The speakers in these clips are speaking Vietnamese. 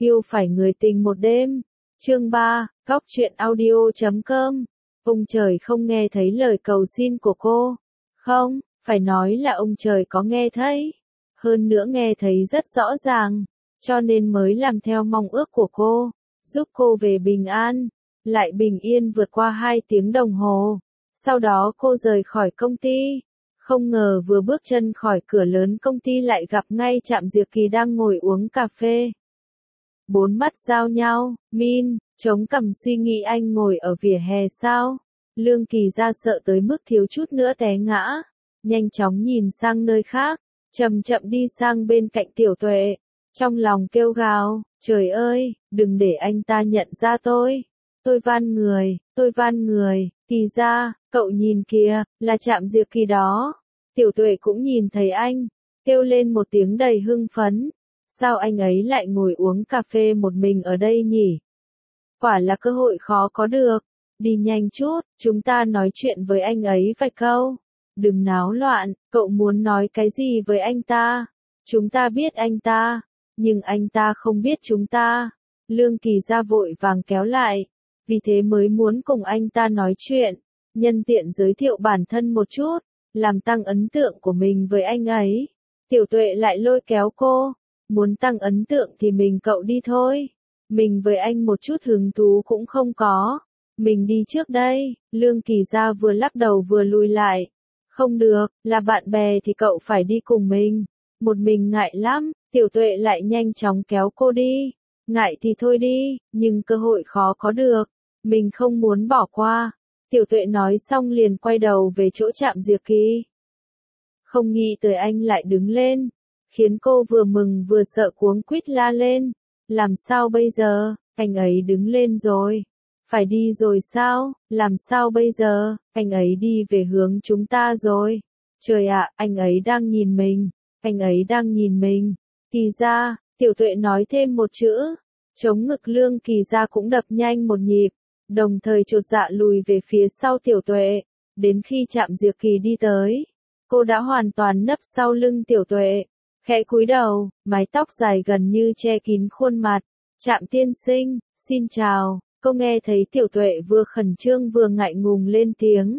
Yêu phải người tình một đêm. Chương 3, Góc truyện audio.com. Ông trời không nghe thấy lời cầu xin của cô. Không, phải nói là ông trời có nghe thấy. Hơn nữa nghe thấy rất rõ ràng. Cho nên mới làm theo mong ước của cô. Giúp cô về bình an. Lại bình yên vượt qua 2 tiếng đồng hồ. Sau đó cô rời khỏi công ty. Không ngờ vừa bước chân khỏi cửa lớn công ty lại gặp ngay Trạm Diệp Kỳ đang ngồi uống cà phê. Bốn mắt giao nhau, Min, chống cằm suy nghĩ anh ngồi ở vỉa hè sao? Lương Kỳ ra sợ tới mức thiếu chút nữa té ngã. Nhanh chóng nhìn sang nơi khác, chậm chậm đi sang bên cạnh Tiểu Tuệ. Trong lòng kêu gào, trời ơi, đừng để anh ta nhận ra tôi. Tôi van người, Kỳ ra, cậu nhìn kìa, là Trạm Diệp Kỳ đó. Tiểu Tuệ cũng nhìn thấy anh, kêu lên một tiếng đầy hưng phấn. Sao anh ấy lại ngồi uống cà phê một mình ở đây nhỉ? Quả là cơ hội khó có được. Đi nhanh chút, chúng ta nói chuyện với anh ấy vài câu. Đừng náo loạn, cậu muốn nói cái gì với anh ta? Chúng ta biết anh ta, nhưng anh ta không biết chúng ta. Lương Kỳ ra vội vàng kéo lại, vì thế mới muốn cùng anh ta nói chuyện, nhân tiện giới thiệu bản thân một chút, làm tăng ấn tượng của mình với anh ấy. Tiểu Tuệ lại lôi kéo cô, muốn tăng ấn tượng thì mình cậu đi thôi. Mình với anh một chút hứng thú cũng không có. Mình đi trước đây. Lương Kỳ ra vừa lắc đầu vừa lùi lại. Không được, là bạn bè thì cậu phải đi cùng mình. Một mình ngại lắm. Tiểu Tuệ lại nhanh chóng kéo cô đi. Ngại thì thôi đi, nhưng cơ hội khó có được. Mình không muốn bỏ qua. Tiểu Tuệ nói xong liền quay đầu về chỗ Trạm Diệp Kỳ. Không nghĩ tới anh lại đứng lên, khiến cô vừa mừng vừa sợ cuống quýt la lên. Làm sao bây giờ, anh ấy đứng lên rồi. Phải đi rồi sao, làm sao bây giờ, anh ấy đi về hướng chúng ta rồi. Trời ạ, anh ấy đang nhìn mình, anh ấy đang nhìn mình. Kỳ ra, Tiểu Tuệ nói thêm một chữ. Chống ngực Lương Kỳ ra cũng đập nhanh một nhịp, đồng thời chột dạ lùi về phía sau Tiểu Tuệ. Đến khi Trạm Diệp Kỳ đi tới, cô đã hoàn toàn nấp sau lưng Tiểu Tuệ. Khẽ cúi đầu, mái tóc dài gần như che kín khuôn mặt. Trạm tiên sinh, xin chào. Cô nghe thấy Tiểu Tuệ vừa khẩn trương vừa ngại ngùng lên tiếng.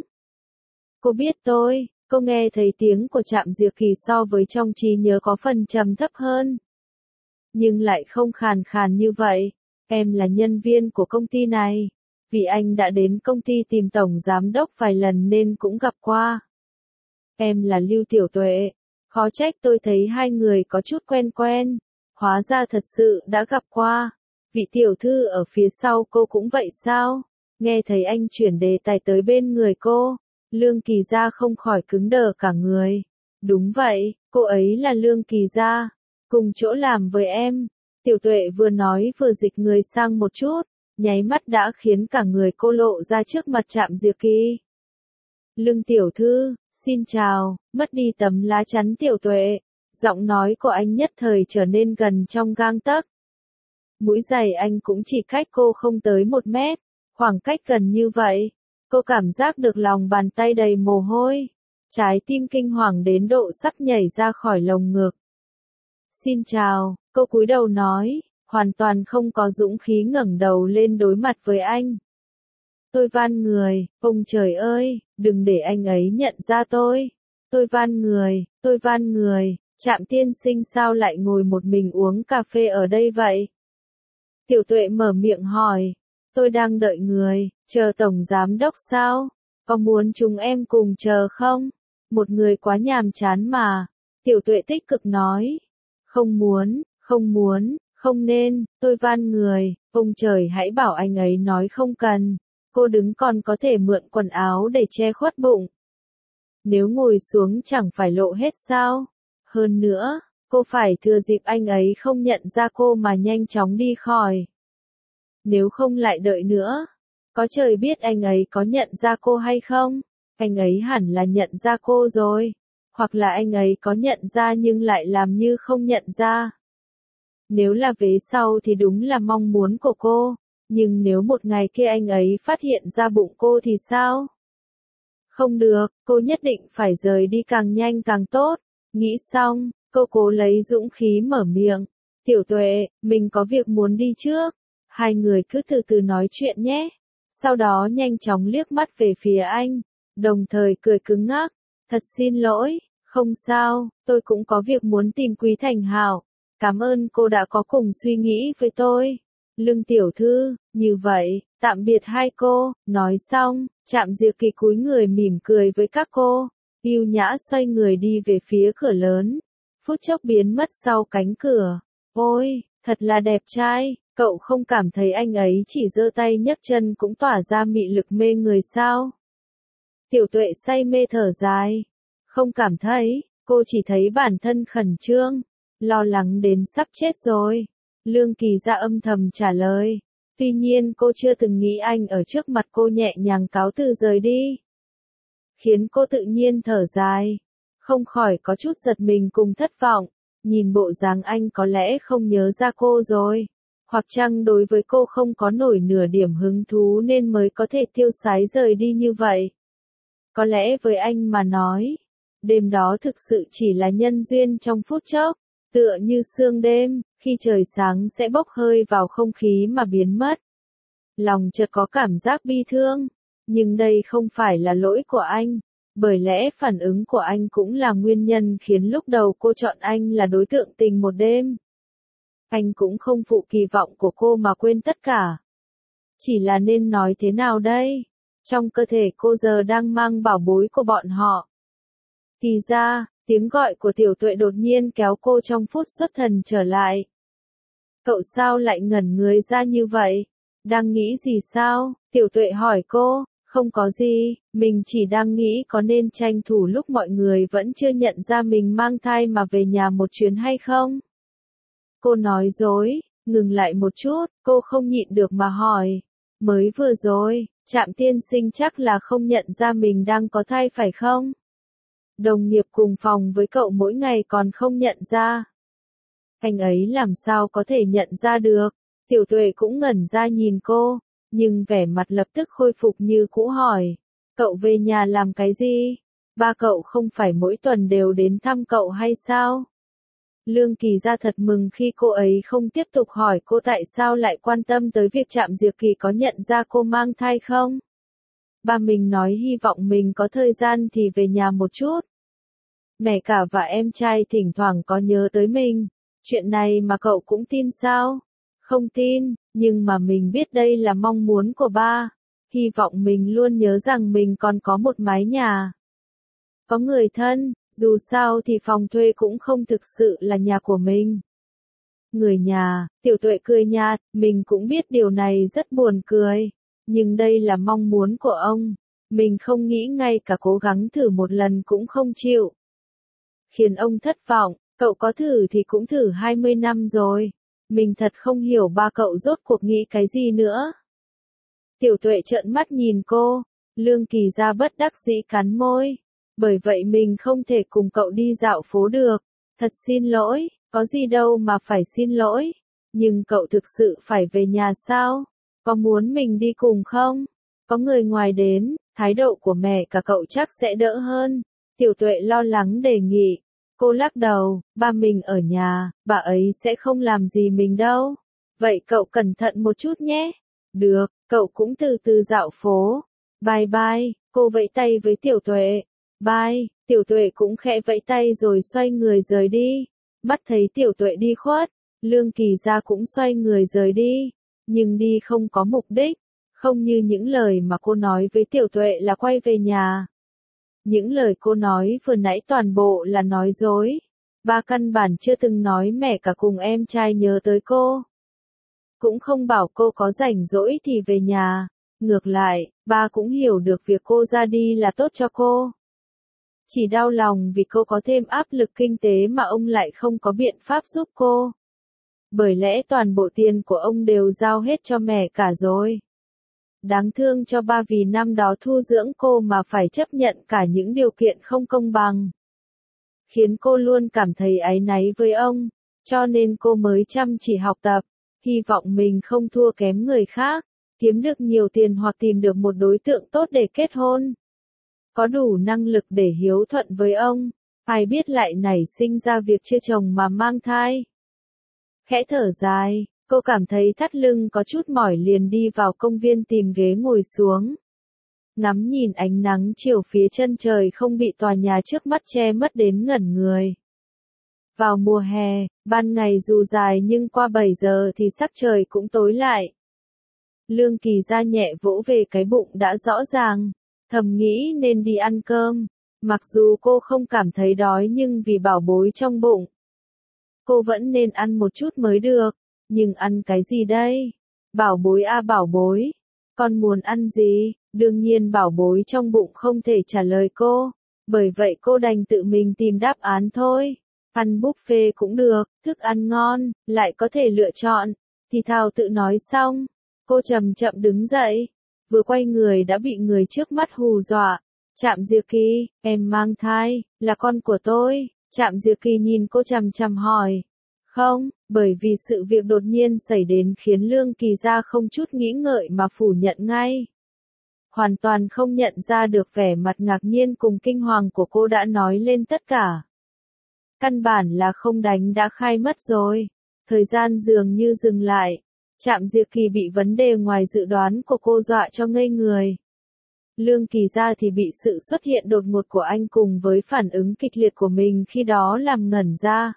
Cô biết tôi. Cô nghe thấy tiếng của Trạm Diệp Kỳ so với trong trí nhớ có phần trầm thấp hơn, nhưng lại không khàn khàn như vậy. Em là nhân viên của công ty này. Vì anh đã đến công ty tìm tổng giám đốc vài lần nên cũng gặp qua. Em là Lưu Tiểu Tuệ. Khó trách tôi thấy hai người có chút quen quen. Hóa ra thật sự đã gặp qua. Vị tiểu thư ở phía sau cô cũng vậy sao? Nghe thấy anh chuyển đề tài tới bên người cô, Lương Kỳ Gia không khỏi cứng đờ cả người. Đúng vậy, cô ấy là Lương Kỳ Gia, cùng chỗ làm với em. Tiểu Tuệ vừa nói vừa dịch người sang một chút, nháy mắt đã khiến cả người cô lộ ra trước mặt Trạm Diệp Kỳ. Lương tiểu thư, xin chào. Mất đi tấm lá chắn Tiểu Tuệ, giọng nói của anh nhất thời trở nên gần trong gang tấc. Mũi giày anh cũng chỉ cách cô không tới 1 mét, khoảng cách gần như vậy. Cô cảm giác được lòng bàn tay đầy mồ hôi, trái tim kinh hoàng đến độ sắp nhảy ra khỏi lồng ngực. Xin chào, cô cúi đầu nói, hoàn toàn không có dũng khí ngẩng đầu lên đối mặt với anh. Tôi van người, ông trời ơi, đừng để anh ấy nhận ra tôi. Tôi van người, Trạm tiên sinh sao lại ngồi một mình uống cà phê ở đây vậy? Tiểu Tuệ mở miệng hỏi, tôi đang đợi người, chờ tổng giám đốc sao? Có muốn chúng em cùng chờ không? Một người quá nhàm chán mà. Tiểu Tuệ tích cực nói, không nên, tôi van người, ông trời hãy bảo anh ấy nói không cần. Cô đứng còn có thể mượn quần áo để che khuất bụng. Nếu ngồi xuống chẳng phải lộ hết sao? Hơn nữa, cô phải thừa dịp anh ấy không nhận ra cô mà nhanh chóng đi khỏi. Nếu không lại đợi nữa, có trời biết anh ấy có nhận ra cô hay không? Anh ấy hẳn là nhận ra cô rồi. Hoặc là anh ấy có nhận ra nhưng lại làm như không nhận ra. Nếu là vế sau thì đúng là mong muốn của cô. Nhưng nếu một ngày kia anh ấy phát hiện ra bụng cô thì sao? Không được, cô nhất định phải rời đi càng nhanh càng tốt. Nghĩ xong, cô cố lấy dũng khí mở miệng. Tiểu Tuệ, mình có việc muốn đi trước. Hai người cứ từ từ nói chuyện nhé. Sau đó nhanh chóng liếc mắt về phía anh, đồng thời cười cứng ngắc. Thật xin lỗi, không sao, tôi cũng có việc muốn tìm Quý Thành Hạo. Cảm ơn cô đã có cùng suy nghĩ với tôi. Lương tiểu thư, như vậy, tạm biệt hai cô. Nói xong, Trạm Diệp Kỳ cúi người mỉm cười với các cô, yêu nhã xoay người đi về phía cửa lớn. Phút chốc biến mất sau cánh cửa. Ôi, thật là đẹp trai, cậu không cảm thấy anh ấy chỉ giơ tay nhấc chân cũng tỏa ra mị lực mê người sao? Tiểu Tuệ say mê thở dài. Không cảm thấy, cô chỉ thấy bản thân khẩn trương, lo lắng đến sắp chết rồi. Lương Kỳ Gia âm thầm trả lời. Tuy nhiên cô chưa từng nghĩ anh ở trước mặt cô nhẹ nhàng cáo từ rời đi. Khiến cô tự nhiên thở dài. Không khỏi có chút giật mình cùng thất vọng. Nhìn bộ dáng anh có lẽ không nhớ ra cô rồi. Hoặc chăng đối với cô không có nổi nửa điểm hứng thú nên mới có thể tiêu sái rời đi như vậy. Có lẽ với anh mà nói, đêm đó thực sự chỉ là nhân duyên trong phút chốc, tựa như sương đêm, khi trời sáng sẽ bốc hơi vào không khí mà biến mất. Lòng chợt có cảm giác bi thương, nhưng đây không phải là lỗi của anh, bởi lẽ phản ứng của anh cũng là nguyên nhân khiến lúc đầu cô chọn anh là đối tượng tình một đêm. Anh cũng không phụ kỳ vọng của cô mà quên tất cả. Chỉ là nên nói thế nào đây? Trong cơ thể cô giờ đang mang bảo bối của bọn họ. Thì ra, tiếng gọi của Tiểu Tuệ đột nhiên kéo cô trong phút xuất thần trở lại. Cậu sao lại ngẩn người ra như vậy? Đang nghĩ gì sao? Tiểu Tuệ hỏi cô. Không có gì, mình chỉ đang nghĩ có nên tranh thủ lúc mọi người vẫn chưa nhận ra mình mang thai mà về nhà một chuyến hay không? Cô nói dối, ngừng lại một chút, cô không nhịn được mà hỏi. Mới vừa rồi, Trạm tiên sinh chắc là không nhận ra mình đang có thai phải không? Đồng nghiệp cùng phòng với cậu mỗi ngày còn không nhận ra. Anh ấy làm sao có thể nhận ra được? Tiểu Tuệ cũng ngẩn ra nhìn cô, nhưng vẻ mặt lập tức khôi phục như cũ hỏi. Cậu về nhà làm cái gì? Ba cậu không phải mỗi tuần đều đến thăm cậu hay sao? Lương Kỳ Gia thật mừng khi cô ấy không tiếp tục hỏi cô tại sao lại quan tâm tới việc Trạm Diệp Kỳ có nhận ra cô mang thai không. Ba mình nói hy vọng mình có thời gian thì về nhà một chút. Mẹ cả và em trai thỉnh thoảng có nhớ tới mình. Chuyện này mà cậu cũng tin sao? Không tin, nhưng mà mình biết đây là mong muốn của ba. Hy vọng mình luôn nhớ rằng mình còn có một mái nhà. Có người thân, dù sao thì phòng thuê cũng không thực sự là nhà của mình. Người nhà, Tiểu Tuệ cười nhạt, mình cũng biết điều này rất buồn cười. Nhưng đây là mong muốn của ông. Mình không nghĩ ngay cả cố gắng thử một lần cũng không chịu. Khiến ông thất vọng, cậu có thử thì cũng thử 20 năm rồi. Mình thật không hiểu ba cậu rốt cuộc nghĩ cái gì nữa. Tiểu Tuệ trợn mắt nhìn cô, Lương Kỳ Gia bất đắc dĩ cắn môi. Bởi vậy mình không thể cùng cậu đi dạo phố được. Thật xin lỗi, có gì đâu mà phải xin lỗi. Nhưng cậu thực sự phải về nhà sao? Có muốn mình đi cùng không? Có người ngoài đến, thái độ của mẹ cả cậu chắc sẽ đỡ hơn. Tiểu Tuệ lo lắng đề nghị. Cô lắc đầu, ba mình ở nhà, bà ấy sẽ không làm gì mình đâu. Vậy cậu cẩn thận một chút nhé. Được, cậu cũng từ từ dạo phố. Bye bye, cô vẫy tay với Tiểu Tuệ. Bye, Tiểu Tuệ cũng khẽ vẫy tay rồi xoay người rời đi. Mắt thấy Tiểu Tuệ đi khuất, Lương Kỳ Gia cũng xoay người rời đi. Nhưng đi không có mục đích, không như những lời mà cô nói với Tiểu Tuệ là quay về nhà. Những lời cô nói vừa nãy toàn bộ là nói dối. Ba căn bản chưa từng nói mẹ cả cùng em trai nhớ tới cô. Cũng không bảo cô có rảnh rỗi thì về nhà. Ngược lại, ba cũng hiểu được việc cô ra đi là tốt cho cô. Chỉ đau lòng vì cô có thêm áp lực kinh tế mà ông lại không có biện pháp giúp cô. Bởi lẽ toàn bộ tiền của ông đều giao hết cho mẹ cả rồi. Đáng thương cho ba vì năm đó thu dưỡng cô mà phải chấp nhận cả những điều kiện không công bằng. Khiến cô luôn cảm thấy áy náy với ông, cho nên cô mới chăm chỉ học tập, hy vọng mình không thua kém người khác, kiếm được nhiều tiền hoặc tìm được một đối tượng tốt để kết hôn. Có đủ năng lực để hiếu thuận với ông, ai biết lại nảy sinh ra việc chưa chồng mà mang thai. Khẽ thở dài, cô cảm thấy thắt lưng có chút mỏi liền đi vào công viên tìm ghế ngồi xuống. Ngắm nhìn ánh nắng chiều phía chân trời không bị tòa nhà trước mắt che mất đến ngẩn người. Vào mùa hè, ban ngày dù dài nhưng qua 7 giờ thì sắc trời cũng tối lại. Lương Kỳ Gia nhẹ vỗ về cái bụng đã rõ ràng, thầm nghĩ nên đi ăn cơm. Mặc dù cô không cảm thấy đói nhưng vì bảo bối trong bụng, cô vẫn nên ăn một chút mới được. Nhưng ăn cái gì đây? Bảo bối à bảo bối. Con muốn ăn gì? Đương nhiên bảo bối trong bụng không thể trả lời cô. Bởi vậy cô đành tự mình tìm đáp án thôi. Ăn buffet cũng được, thức ăn ngon, lại có thể lựa chọn. Thì thào tự nói xong. Cô chậm chậm đứng dậy. Vừa quay người đã bị người trước mắt hù dọa. Trạm Diệp Kỳ, em mang thai, là con của tôi. Trạm Diệp Kỳ nhìn cô chằm chằm hỏi. Không, bởi vì sự việc đột nhiên xảy đến khiến Lương Kỳ Gia không chút nghĩ ngợi mà phủ nhận ngay. Hoàn toàn không nhận ra được vẻ mặt ngạc nhiên cùng kinh hoàng của cô đã nói lên tất cả. Căn bản là không đánh đã khai mất rồi. Thời gian dường như dừng lại. Trạm Diệp Kỳ bị vấn đề ngoài dự đoán của cô dọa cho ngây người. Lương Kỳ Gia thì bị sự xuất hiện đột ngột của anh cùng với phản ứng kịch liệt của mình khi đó làm ngẩn ra.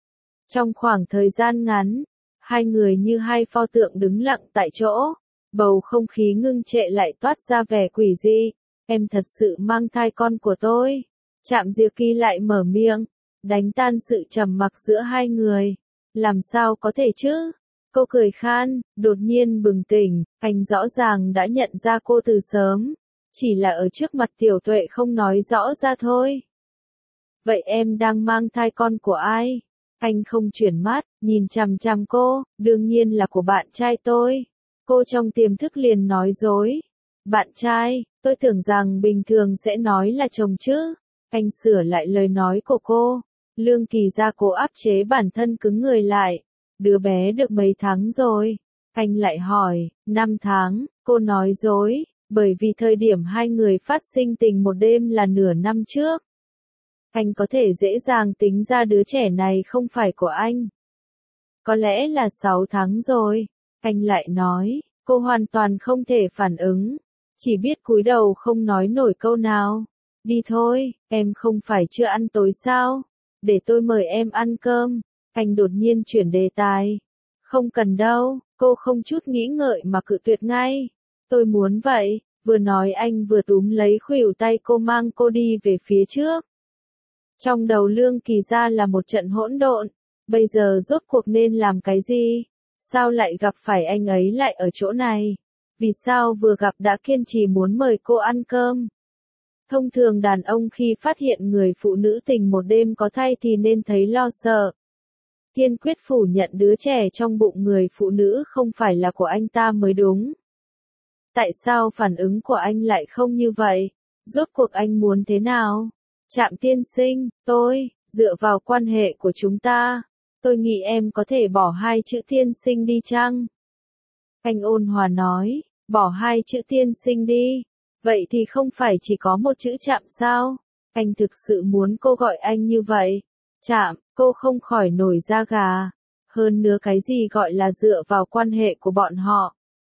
Trong khoảng thời gian ngắn, hai người như hai pho tượng đứng lặng tại chỗ, bầu không khí ngưng trệ lại toát ra vẻ quỷ dị. Em thật sự mang thai con của tôi. Trạm Diệp Kỳ lại mở miệng, đánh tan sự trầm mặc giữa hai người. Làm sao có thể chứ? Cô cười khan, đột nhiên bừng tỉnh, anh rõ ràng đã nhận ra cô từ sớm. Chỉ là ở trước mặt Tiểu Tuệ không nói rõ ra thôi. Vậy em đang mang thai con của ai? Anh không chuyển mắt, nhìn chằm chằm cô, đương nhiên là của bạn trai tôi. Cô trong tiềm thức liền nói dối. Bạn trai, tôi tưởng rằng bình thường sẽ nói là chồng chứ. Anh sửa lại lời nói của cô. Lương Kỳ Gia cố áp chế bản thân cứng người lại. Đứa bé được mấy tháng rồi? Anh lại hỏi, 5 tháng, cô nói dối, bởi vì thời điểm hai người phát sinh tình một đêm là nửa năm trước. Anh có thể dễ dàng tính ra đứa trẻ này không phải của anh. Có lẽ là 6 tháng rồi. Anh lại nói, cô hoàn toàn không thể phản ứng. Chỉ biết cúi đầu không nói nổi câu nào. Đi thôi, em không phải chưa ăn tối sao? Để tôi mời em ăn cơm. Anh đột nhiên chuyển đề tài. Không cần đâu, cô không chút nghĩ ngợi mà cự tuyệt ngay. Tôi muốn vậy, vừa nói anh vừa túm lấy khuỷu tay cô mang cô đi về phía trước. Trong đầu Lương Kỳ Gia là một trận hỗn độn, bây giờ rốt cuộc nên làm cái gì? Sao lại gặp phải anh ấy lại ở chỗ này? Vì sao vừa gặp đã kiên trì muốn mời cô ăn cơm? Thông thường đàn ông khi phát hiện người phụ nữ tình một đêm có thai thì nên thấy lo sợ. Kiên quyết phủ nhận đứa trẻ trong bụng người phụ nữ không phải là của anh ta mới đúng. Tại sao phản ứng của anh lại không như vậy? Rốt cuộc anh muốn thế nào? Trạm tiên sinh, dựa vào quan hệ của chúng ta, tôi nghĩ em có thể bỏ hai chữ tiên sinh đi chăng? Anh ôn hòa nói, bỏ hai chữ tiên sinh đi. Vậy thì không phải chỉ có một chữ Trạm sao? Anh thực sự muốn cô gọi anh như vậy. Trạm, cô không khỏi nổi da gà. Hơn nữa cái gì gọi là dựa vào quan hệ của bọn họ?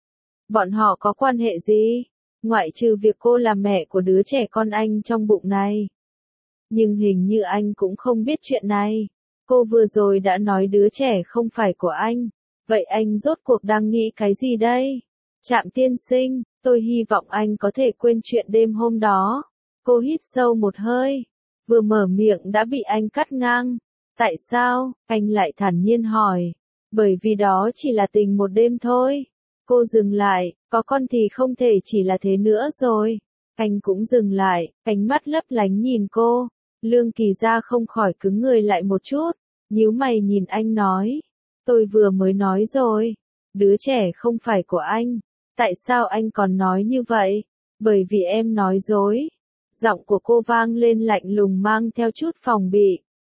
Bọn họ có quan hệ gì? Ngoại trừ việc cô là mẹ của đứa trẻ con anh trong bụng này. Nhưng hình như anh cũng không biết chuyện này. Cô vừa rồi đã nói đứa trẻ không phải của anh. Vậy anh rốt cuộc đang nghĩ cái gì đây? Trạm tiên sinh, tôi hy vọng anh có thể quên chuyện đêm hôm đó. Cô hít sâu một hơi. Vừa mở miệng đã bị anh cắt ngang. Tại sao? Anh lại thản nhiên hỏi. Bởi vì đó chỉ là tình một đêm thôi. Cô dừng lại, có con thì không thể chỉ là thế nữa rồi. Anh cũng dừng lại, ánh mắt lấp lánh nhìn cô. Lương Kỳ Gia không khỏi cứng người lại một chút, nhíu mày nhìn anh nói. Tôi vừa mới nói rồi, đứa trẻ không phải của anh. Tại sao anh còn nói như vậy? Bởi vì em nói dối. Giọng của cô vang lên lạnh lùng mang theo chút phòng bị.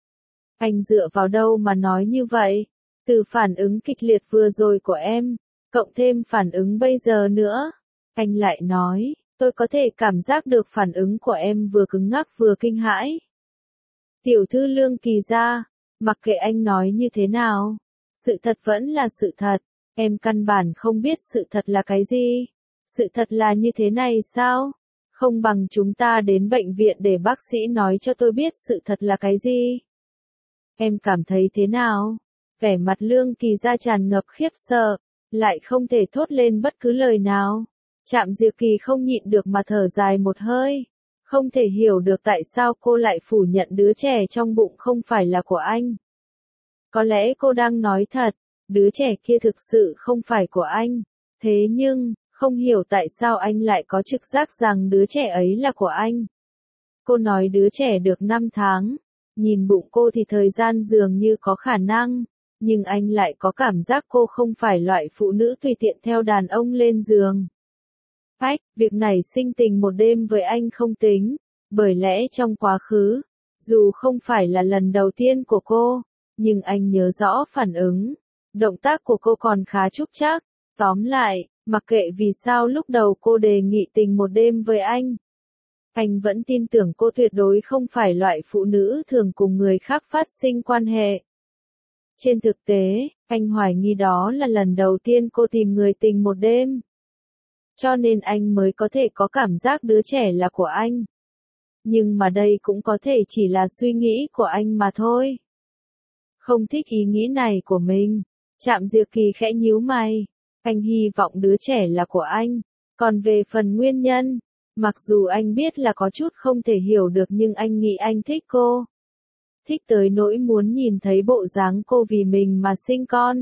Anh dựa vào đâu mà nói như vậy? Từ phản ứng kịch liệt vừa rồi của em, cộng thêm phản ứng bây giờ nữa. Anh lại nói, tôi có thể cảm giác được phản ứng của em vừa cứng ngắc vừa kinh hãi. Tiểu thư Lương Kỳ Gia, mặc kệ anh nói như thế nào, Sự thật vẫn là sự thật, em căn bản không biết sự thật là cái gì. Sự thật là như thế này sao? Không bằng chúng ta đến bệnh viện để bác sĩ nói cho tôi biết sự thật là cái gì. Em cảm thấy thế nào? Vẻ mặt Lương Kỳ Gia tràn ngập khiếp sợ, lại không thể thốt lên bất cứ lời nào. Trạm Diệp Kỳ không nhịn được mà thở dài một hơi. Không thể hiểu được tại sao cô lại phủ nhận đứa trẻ trong bụng không phải là của anh. Có lẽ cô đang nói thật, đứa trẻ kia thực sự không phải của anh. Thế nhưng, không hiểu tại sao anh lại có trực giác rằng đứa trẻ ấy là của anh. Cô nói đứa trẻ được 5 tháng. Nhìn bụng cô thì thời gian dường như có khả năng. Nhưng anh lại có cảm giác cô không phải loại phụ nữ tùy tiện theo đàn ông lên giường. Việc này sinh tình một đêm với anh không tính. Bởi lẽ trong quá khứ, dù không phải là lần đầu tiên của cô, nhưng anh nhớ rõ phản ứng. Động tác của cô còn khá trúc trác. Tóm lại, mặc kệ vì sao lúc đầu cô đề nghị tình một đêm với anh vẫn tin tưởng cô tuyệt đối không phải loại phụ nữ thường cùng người khác phát sinh quan hệ. Trên thực tế, anh hoài nghi đó là lần đầu tiên cô tìm người tình một đêm. Cho nên anh mới có thể có cảm giác đứa trẻ là của anh. Nhưng mà đây cũng có thể chỉ là suy nghĩ của anh mà thôi. Không thích ý nghĩ này của mình. Trạm Diệp Kỳ khẽ nhíu mày. Anh hy vọng đứa trẻ là của anh. Còn về phần nguyên nhân, mặc dù anh biết là có chút không thể hiểu được nhưng anh nghĩ anh thích cô. Thích tới nỗi muốn nhìn thấy bộ dáng cô vì mình mà sinh con.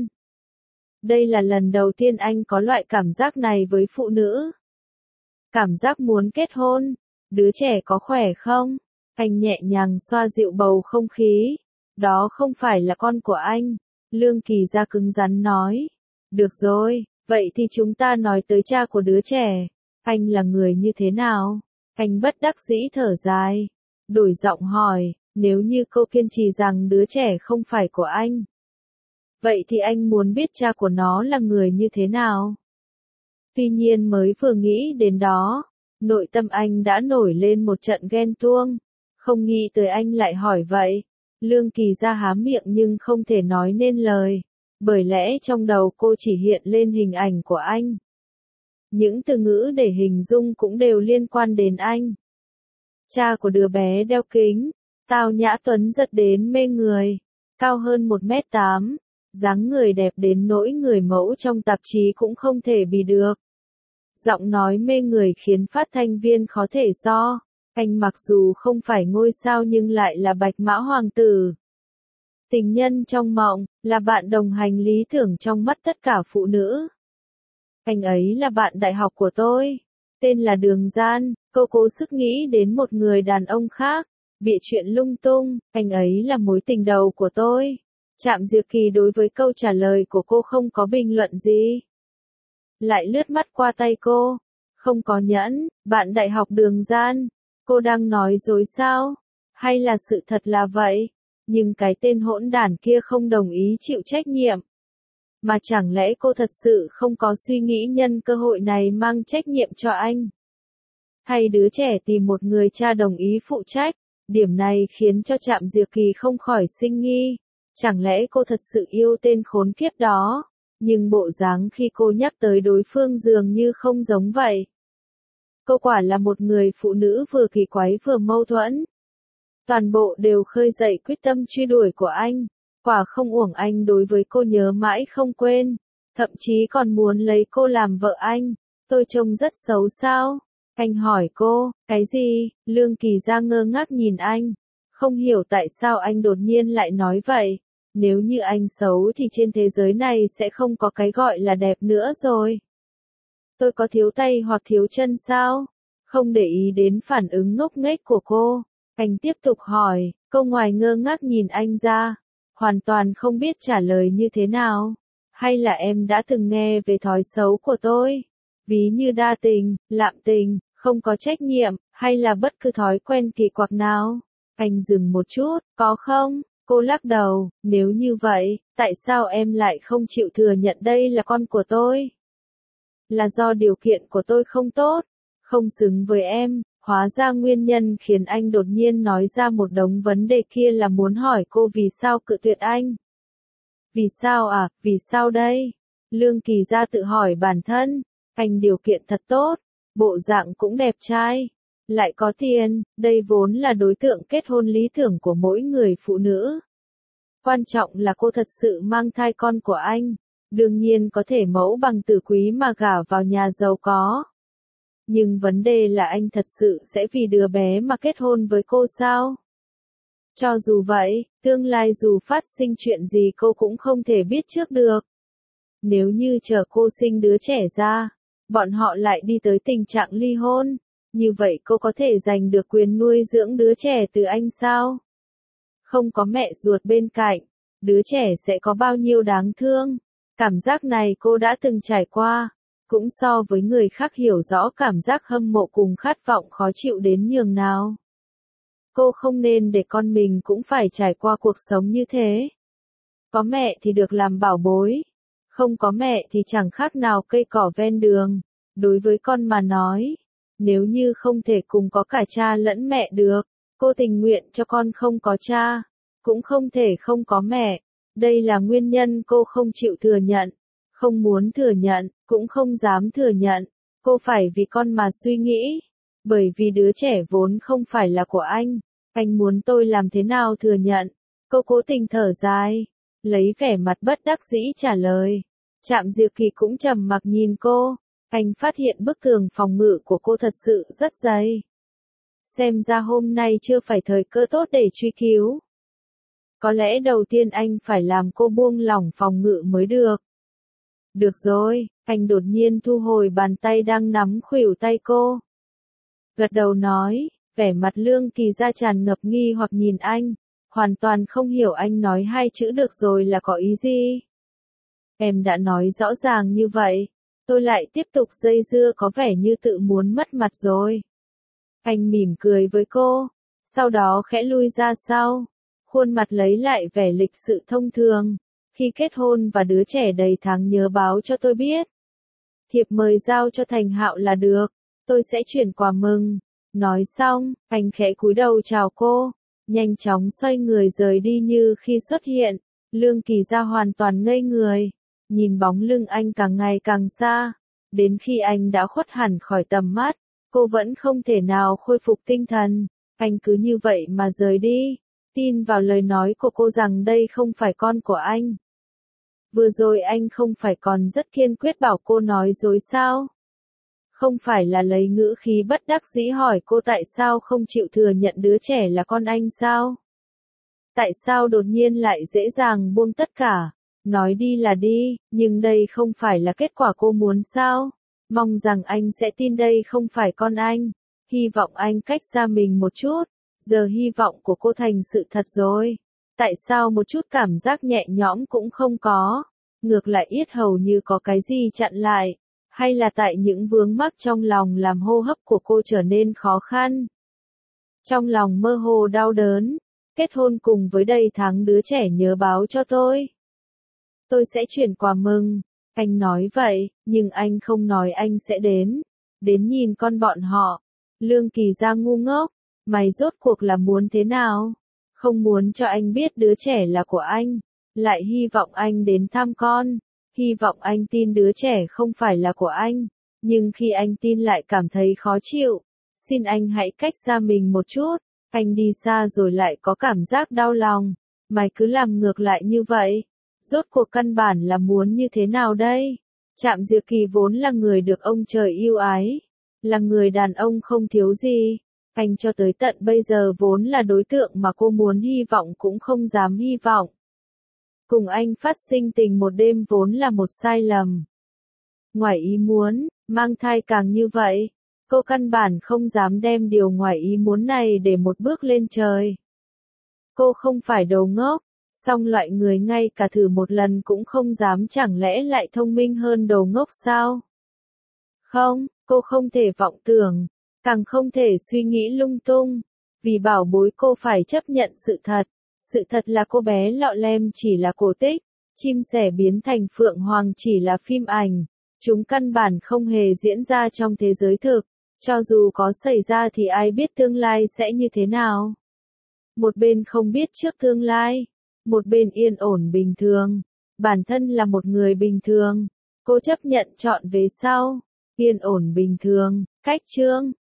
Đây là lần đầu tiên anh có loại cảm giác này với phụ nữ. Cảm giác muốn kết hôn. Đứa trẻ có khỏe không? Anh nhẹ nhàng xoa dịu bầu không khí. Đó không phải là con của anh. Lương Kỳ Gia cứng rắn nói. Được rồi, vậy thì chúng ta nói tới cha của đứa trẻ. Anh là người như thế nào? Anh bất đắc dĩ thở dài. Đổi giọng hỏi, nếu như cô kiên trì rằng đứa trẻ không phải của anh. Vậy thì anh muốn biết cha của nó là người như thế nào? Tuy nhiên mới vừa nghĩ đến đó, nội tâm anh đã nổi lên một trận ghen tuông. Không nghĩ tới anh lại hỏi vậy. Lương Kỳ Gia há miệng nhưng không thể nói nên lời. Bởi lẽ trong đầu cô chỉ hiện lên hình ảnh của anh. Những từ ngữ để hình dung cũng đều liên quan đến anh. Cha của đứa bé đeo kính, tao nhã tuấn giật đến mê người, cao hơn 1m8, dáng người đẹp đến nỗi người mẫu trong tạp chí cũng không thể bì được. Giọng nói mê người khiến phát thanh viên khó thể so. Anh mặc dù không phải ngôi sao nhưng lại là bạch mã hoàng tử. Tình nhân trong mộng, là bạn đồng hành lý tưởng trong mắt tất cả phụ nữ. Anh ấy là bạn đại học của tôi. Tên là Đường Gian, cô cố sức nghĩ đến một người đàn ông khác. Bịa chuyện lung tung, anh ấy là mối tình đầu của tôi. Trạm Diệp Kỳ đối với câu trả lời của cô không có bình luận gì. Lại lướt mắt qua tay cô. Không có nhẫn, bạn đại học Đường Gian. Cô đang nói dối sao? Hay là sự thật là vậy? Nhưng cái tên hỗn đản kia không đồng ý chịu trách nhiệm. Mà chẳng lẽ cô thật sự không có suy nghĩ nhân cơ hội này mang trách nhiệm cho anh? Hay đứa trẻ tìm một người cha đồng ý phụ trách? Điểm này khiến cho Trạm Diệp Kỳ không khỏi sinh nghi. Chẳng lẽ cô thật sự yêu tên khốn kiếp đó? Nhưng bộ dáng khi cô nhắc tới đối phương dường như không giống vậy. Cô quả là một người phụ nữ vừa kỳ quái vừa mâu thuẫn. Toàn bộ đều khơi dậy quyết tâm truy đuổi của anh. Quả không uổng anh đối với cô nhớ mãi không quên. Thậm chí còn muốn lấy cô làm vợ anh. Tôi trông rất xấu sao? Anh hỏi cô, cái gì? Lương Kỳ Gia ngơ ngác nhìn anh. Không hiểu tại sao anh đột nhiên lại nói vậy. Nếu như anh xấu thì trên thế giới này sẽ không có cái gọi là đẹp nữa rồi. Tôi có thiếu tay hoặc thiếu chân sao? Không để ý đến phản ứng ngốc nghếch của cô. Anh tiếp tục hỏi, cô ngoài ngơ ngác nhìn anh ra. Hoàn toàn không biết trả lời như thế nào. Hay là em đã từng nghe về thói xấu của tôi? Ví như đa tình, lạm tình, không có trách nhiệm, hay là bất cứ thói quen kỳ quặc nào? Anh dừng một chút, có không? Cô lắc đầu, nếu như vậy, tại sao em lại không chịu thừa nhận đây là con của tôi? Là do điều kiện của tôi không tốt, không xứng với em. Hóa ra nguyên nhân khiến anh đột nhiên nói ra một đống vấn đề kia là muốn hỏi cô vì sao cự tuyệt anh. Vì sao à, vì sao đây? Lương Kỳ Gia tự hỏi bản thân, anh điều kiện thật tốt, bộ dạng cũng đẹp trai, lại có tiền, đây vốn là đối tượng kết hôn lý tưởng của mỗi người phụ nữ. Quan trọng là cô thật sự mang thai con của anh, đương nhiên có thể mẫu bằng tử quý mà gả vào nhà giàu có. Nhưng vấn đề là anh thật sự sẽ vì đứa bé mà kết hôn với cô sao? Cho dù vậy, tương lai dù phát sinh chuyện gì cô cũng không thể biết trước được. Nếu như chờ cô sinh đứa trẻ ra, bọn họ lại đi tới tình trạng ly hôn, như vậy cô có thể giành được quyền nuôi dưỡng đứa trẻ từ anh sao? Không có mẹ ruột bên cạnh, đứa trẻ sẽ có bao nhiêu đáng thương. Cảm giác này cô đã từng trải qua, cũng so với người khác hiểu rõ cảm giác hâm mộ cùng khát vọng khó chịu đến nhường nào. Cô không nên để con mình cũng phải trải qua cuộc sống như thế. Có mẹ thì được làm bảo bối, không có mẹ thì chẳng khác nào cây cỏ ven đường. Đối với con mà nói, nếu như không thể cùng có cả cha lẫn mẹ được, cô tình nguyện cho con không có cha, cũng không thể không có mẹ. Đây là nguyên nhân cô không chịu thừa nhận, không muốn thừa nhận, cũng không dám thừa nhận. Cô phải vì con mà suy nghĩ, bởi vì đứa trẻ vốn không phải là của anh muốn tôi làm thế nào thừa nhận? Cô cố tình thở dài, lấy vẻ mặt bất đắc dĩ trả lời. Trạm Diệp Kỳ cũng trầm mặc nhìn cô, anh phát hiện bức tường phòng ngự của cô thật sự rất dày. Xem ra hôm nay chưa phải thời cơ tốt để truy cứu. Có lẽ đầu tiên anh phải làm cô buông lỏng phòng ngự mới được. Được rồi, anh đột nhiên thu hồi bàn tay đang nắm khuỷu tay cô. Gật đầu nói, vẻ mặt Lương Kỳ Gia tràn ngập nghi hoặc nhìn anh, hoàn toàn không hiểu anh nói hai chữ được rồi là có ý gì. Em đã nói rõ ràng như vậy, tôi lại tiếp tục dây dưa có vẻ như tự muốn mất mặt rồi. Anh mỉm cười với cô, sau đó khẽ lui ra sau, khuôn mặt lấy lại vẻ lịch sự thông thường. Khi kết hôn và đứa trẻ đầy tháng nhớ báo cho tôi biết. Thiệp mời giao cho Thành Hạo là được, tôi sẽ chuyển quà mừng. Nói xong, anh khẽ cúi đầu chào cô, nhanh chóng xoay người rời đi như khi xuất hiện. Lương Kỳ Gia hoàn toàn ngây người, nhìn bóng lưng anh càng ngày càng xa, đến khi anh đã khuất hẳn khỏi tầm mắt, cô vẫn không thể nào khôi phục tinh thần. Anh cứ như vậy mà rời đi, tin vào lời nói của cô rằng đây không phải con của anh. Vừa rồi anh không phải còn rất kiên quyết bảo cô nói dối sao? Không phải là lấy ngữ khí bất đắc dĩ hỏi cô tại sao không chịu thừa nhận đứa trẻ là con anh sao? Tại sao đột nhiên lại dễ dàng buông tất cả? Nói đi là đi, nhưng đây không phải là kết quả cô muốn sao? Mong rằng anh sẽ tin đây không phải con anh. Hy vọng anh cách xa mình một chút. Giờ hy vọng của cô thành sự thật rồi. Tại sao một chút cảm giác nhẹ nhõm cũng không có? Ngược lại yết hầu như có cái gì chặn lại. Hay là tại những vướng mắc trong lòng làm hô hấp của cô trở nên khó khăn? Trong lòng mơ hồ đau đớn. Kết hôn cùng với đầy tháng đứa trẻ nhớ báo cho tôi. Tôi sẽ chuyển quà mừng. Anh nói vậy, nhưng anh không nói anh sẽ đến. Đến nhìn con bọn họ. Lương Kỳ Gia ngu ngốc. Mày rốt cuộc là muốn thế nào? Không muốn cho anh biết đứa trẻ là của anh. Lại hy vọng anh đến thăm con. Hy vọng anh tin đứa trẻ không phải là của anh. Nhưng khi anh tin lại cảm thấy khó chịu. Xin anh hãy cách xa mình một chút. Anh đi xa rồi lại có cảm giác đau lòng. Mày cứ làm ngược lại như vậy. Rốt cuộc căn bản là muốn như thế nào đây? Trạm Diệp Kỳ vốn là người được ông trời yêu ái. Là người đàn ông không thiếu gì. Anh cho tới tận bây giờ vốn là đối tượng mà cô muốn hy vọng cũng không dám hy vọng. Cùng anh phát sinh tình một đêm vốn là một sai lầm. Ngoài ý muốn, mang thai càng như vậy. Cô căn bản không dám đem điều ngoài ý muốn này để một bước lên trời. Cô không phải đồ ngốc, song loại người ngay cả thử một lần cũng không dám chẳng lẽ lại thông minh hơn đồ ngốc sao? Không, cô không thể vọng tưởng, càng không thể suy nghĩ lung tung, vì bảo bối cô phải chấp nhận sự thật. Sự thật là cô bé lọ lem chỉ là cổ tích, chim sẻ biến thành phượng hoàng chỉ là phim ảnh, chúng căn bản không hề diễn ra trong thế giới thực, cho dù có xảy ra thì ai biết tương lai sẽ như thế nào. Một bên không biết trước tương lai, một bên yên ổn bình thường, Bản thân là một người bình thường, cô chấp nhận chọn về sau, yên ổn bình thường, cách chương